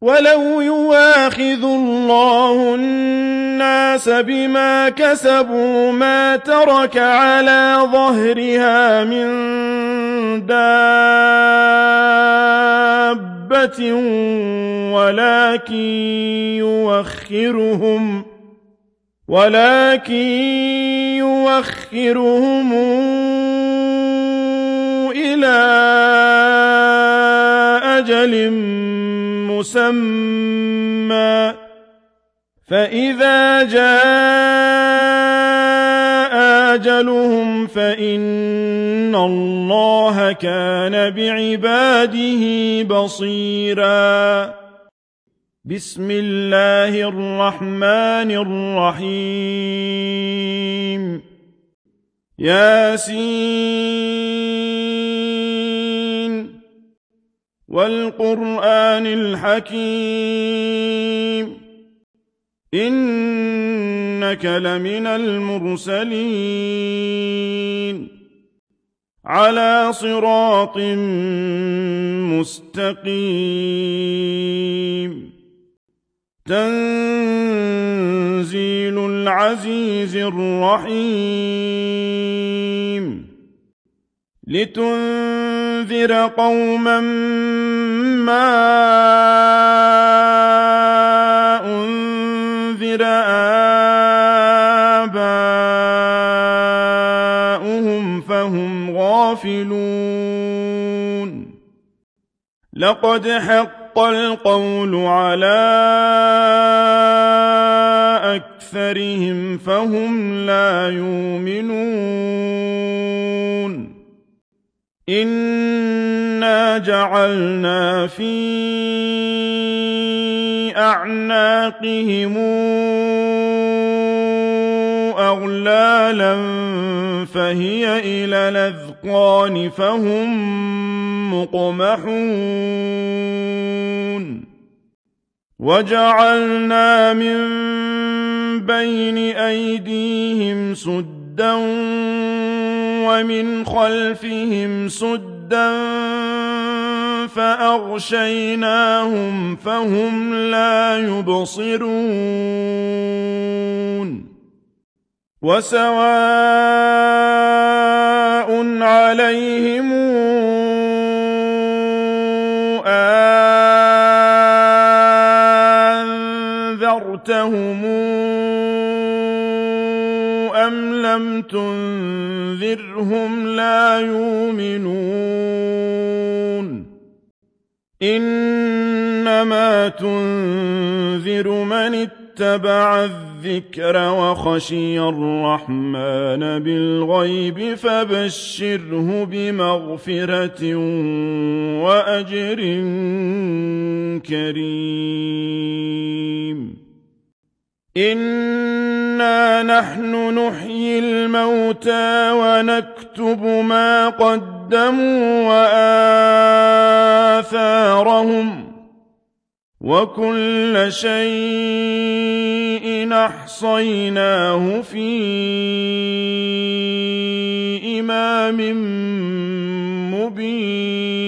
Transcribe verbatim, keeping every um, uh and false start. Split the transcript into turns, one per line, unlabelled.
وَلَوْ يُؤَاخِذُ اللَّهُ النَّاسَ بِمَا كَسَبُوا مَا تَرَكَ عَلَىٰ ظَهْرِهَا مِن دَابَّةٍ وَلَٰكِن يُؤَخِّرُهُمْ ولكن يُؤَخِّرُهُمْ إِلَىٰ أَجَلٍ مُّسَمًّى فَإِذَا جَاءَ أَجَلُهُمْ فَإِنَّ اللَّهَ كَانَ بِعِبَادِهِ بَصِيرًا. بسم الله الرحمن الرحيم. ياسين والقرآن الحكيم إنك لمن المرسلين على صراط مستقيم. تنزيل العزيز الرحيم. لتنذر قوما ما أنذر آباؤهم فهم غافلون. لقد حق القول على أكثرهم فهم لا يؤمنون. إنا جعلنا في أعناقهم أغلالا فهي إلى الأذقان فهم مقمحون. وجعلنا من بين أيديهم سدا ومن خلفهم سدا فأغشيناهم فهم لا يبصرون. وسواء عليهم أنذرتهم أم لم تنذرهم لا يؤمنون. إنما تنذر من اتبع الذكر وخشي الرحمن بالغيب فبشره بمغفرة وأجر كريم. إنا نحن نحيي الموتى ونكتب ما قدموا وآثارهم وكل شيء أحصيناه في إمام مبين.